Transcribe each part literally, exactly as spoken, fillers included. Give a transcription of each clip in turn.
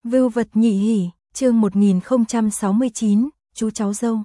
Vưu vật nhị hỉ, chương một nghìn không trăm sáu mươi chín, chú cháu dâu.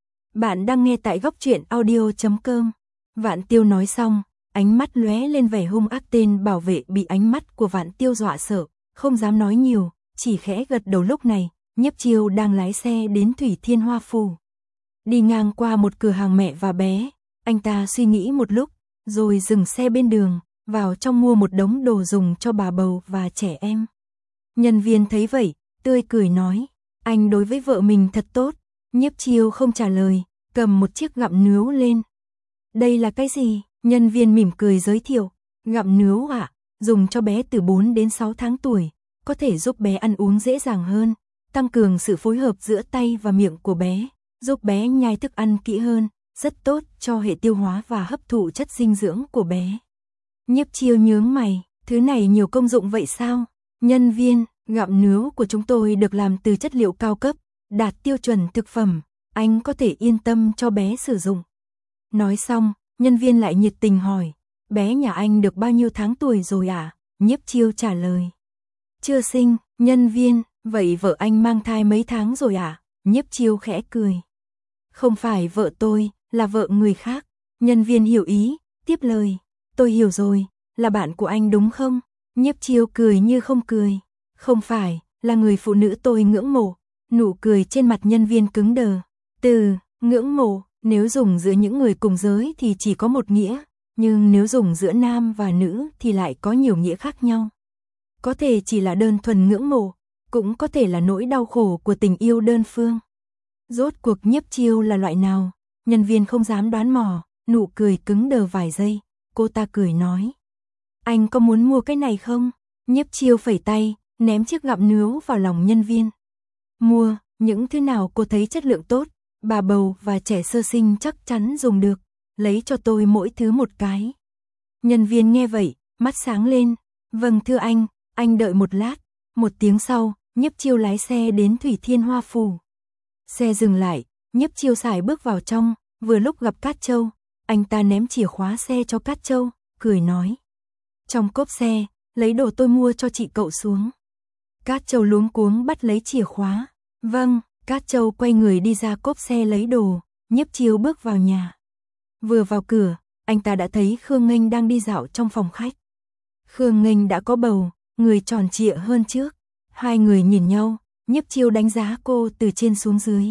Bạn đang nghe tại góc truyện audio chấm com. Vạn Tiêu nói xong, ánh mắt lóe lên vẻ hung ác, tên bảo vệ bị ánh mắt của Vạn Tiêu dọa sợ, không dám nói nhiều, chỉ khẽ gật đầu. Lúc này, Nhiếp Chiêu đang lái xe đến Thủy Thiên Hoa Phủ. Đi ngang qua một cửa hàng mẹ và bé, anh ta suy nghĩ một lúc, rồi dừng xe bên đường, vào trong mua một đống đồ dùng cho bà bầu và trẻ em. Nhân viên thấy vậy, tươi cười nói, anh đối với vợ mình thật tốt. Nhiếp Chiêu không trả lời, cầm một chiếc gặm nướu lên. Đây là cái gì? Nhân viên mỉm cười giới thiệu, gặm nướu ạ, à, dùng cho bé từ bốn đến sáu tháng tuổi, có thể giúp bé ăn uống dễ dàng hơn, tăng cường sự phối hợp giữa tay và miệng của bé, giúp bé nhai thức ăn kỹ hơn, rất tốt cho hệ tiêu hóa và hấp thụ chất dinh dưỡng của bé. Nhiếp Chiêu nhướng mày, thứ này nhiều công dụng vậy sao? Nhân viên, gặm nướu của chúng tôi được làm từ chất liệu cao cấp, đạt tiêu chuẩn thực phẩm, anh có thể yên tâm cho bé sử dụng. Nói xong, nhân viên lại nhiệt tình hỏi, bé nhà anh được bao nhiêu tháng tuổi rồi ạ? À? Nhiếp Chiêu trả lời, chưa sinh. Nhân viên, vậy vợ anh mang thai mấy tháng rồi ạ? À? Nhiếp Chiêu khẽ cười, không phải vợ tôi, là vợ người khác. Nhân viên hiểu ý, tiếp lời, tôi hiểu rồi, là bạn của anh đúng không? Nhiếp Chiêu cười như không cười, không phải, là người phụ nữ tôi ngưỡng mộ. Nụ cười trên mặt nhân viên cứng đờ. Từ ngưỡng mộ, nếu dùng giữa những người cùng giới thì chỉ có một nghĩa, nhưng nếu dùng giữa nam và nữ thì lại có nhiều nghĩa khác nhau. Có thể chỉ là đơn thuần ngưỡng mộ, cũng có thể là nỗi đau khổ của tình yêu đơn phương. Rốt cuộc Nhiếp Chiêu là loại nào? Nhân viên không dám đoán mò, nụ cười cứng đờ vài giây, cô ta cười nói, anh có muốn mua cái này không? Nhiếp Chiêu phẩy tay, ném chiếc gặm nướu vào lòng nhân viên. Mua, những thứ nào cô thấy chất lượng tốt, bà bầu và trẻ sơ sinh chắc chắn dùng được, lấy cho tôi mỗi thứ một cái. Nhân viên nghe vậy, mắt sáng lên, vâng thưa anh, anh đợi một lát. Một tiếng sau, Nhiếp Chiêu lái xe đến Thủy Thiên Hoa Phủ. Xe dừng lại, Nhiếp Chiêu sải bước vào trong, vừa lúc gặp Cát Châu, anh ta ném chìa khóa xe cho Cát Châu, cười nói, trong cốp xe, lấy đồ tôi mua cho chị cậu xuống. Cát Châu luống cuống bắt lấy chìa khóa. Vâng, Cát Châu quay người đi ra cốp xe lấy đồ, Nhiếp Chiêu bước vào nhà. Vừa vào cửa, anh ta đã thấy Khương Nghênh đang đi dạo trong phòng khách. Khương Nghênh đã có bầu, người tròn trịa hơn trước. Hai người nhìn nhau, Nhiếp Chiêu đánh giá cô từ trên xuống dưới.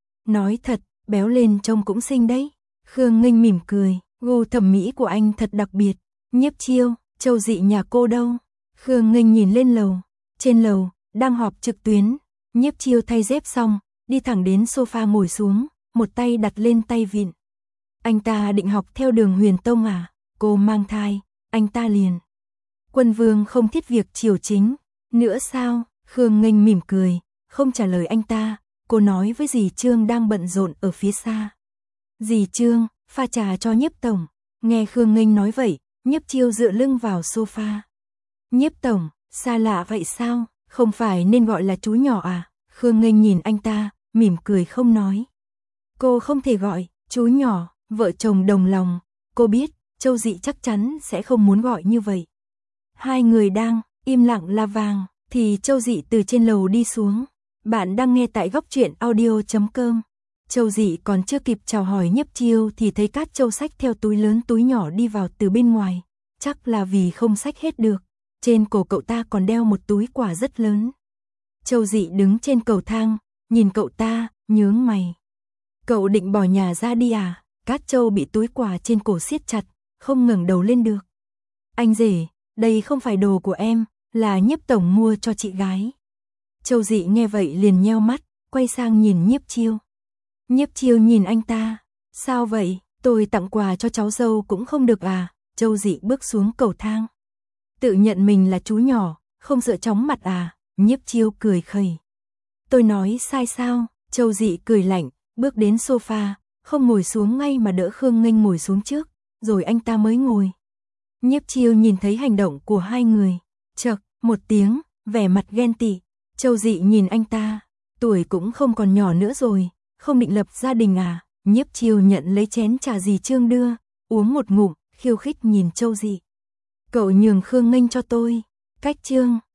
Nói thật, béo lên trông cũng xinh đấy. Khương Nghênh mỉm cười, gu thẩm mỹ của anh thật đặc biệt. Nhiếp Chiêu, Châu Dị nhà cô đâu? Khương Nghênh nhìn lên lầu. Trên lầu, đang họp trực tuyến. Nhiếp Chiêu thay dép xong, đi thẳng đến sofa ngồi xuống, một tay đặt lên tay vịn. Anh ta định học theo đường Huyền Tông à? Cô mang thai, anh ta liền. Quân vương không thiết việc triều chính, nữa sao? Khương Nghênh mỉm cười, không trả lời anh ta, cô nói với dì Trương đang bận rộn ở phía xa. Dì Trương, pha trà cho Nhiếp tổng. Nghe Khương Nghênh nói vậy, Nhiếp Chiêu dựa lưng vào sofa. Nhiếp tổng, xa lạ vậy sao? Không phải nên gọi là chú nhỏ à? Khương Nghênh nhìn anh ta, mỉm cười không nói. Cô không thể gọi, chú nhỏ, vợ chồng đồng lòng. Cô biết, Châu Dị chắc chắn sẽ không muốn gọi như vậy. Hai người đang im lặng là vàng, thì Châu Dị từ trên lầu đi xuống. Bạn đang nghe tại góc truyện audio chấm com. Châu Dị còn chưa kịp chào hỏi Nhiếp Chiêu thì thấy Cát Châu xách theo túi lớn túi nhỏ đi vào từ bên ngoài. Chắc là vì không xách hết được. Trên cổ cậu ta còn đeo một túi quà rất lớn. Châu Dị đứng trên cầu thang, nhìn cậu ta, nhướng mày. Cậu định bỏ nhà ra đi à? Cát Châu bị túi quà trên cổ siết chặt, không ngẩng đầu lên được. Anh rể, đây không phải đồ của em, là Nhiếp tổng mua cho chị gái. Châu Dị nghe vậy liền nheo mắt, quay sang nhìn Nhiếp Chiêu. Nhiếp Chiêu nhìn anh ta, sao vậy, tôi tặng quà cho cháu dâu cũng không được à? Châu Dị bước xuống cầu thang. Tự nhận mình là chú nhỏ, không sợ chóng mặt à? Nhiếp Chiêu cười khẩy. Tôi nói sai sao? Châu Dị cười lạnh, bước đến sofa, không ngồi xuống ngay mà đỡ Khương Nghênh ngồi xuống trước, rồi anh ta mới ngồi. Nhiếp Chiêu nhìn thấy hành động của hai người, chậc, một tiếng, vẻ mặt ghen tị. Châu Dị nhìn anh ta, tuổi cũng không còn nhỏ nữa rồi, không định lập gia đình à? Nhiếp Chiêu nhận lấy chén trà dì Trương đưa, uống một ngụm, khiêu khích nhìn Châu Dị. Cậu nhường Khương Nghênh cho tôi. Cách Trương,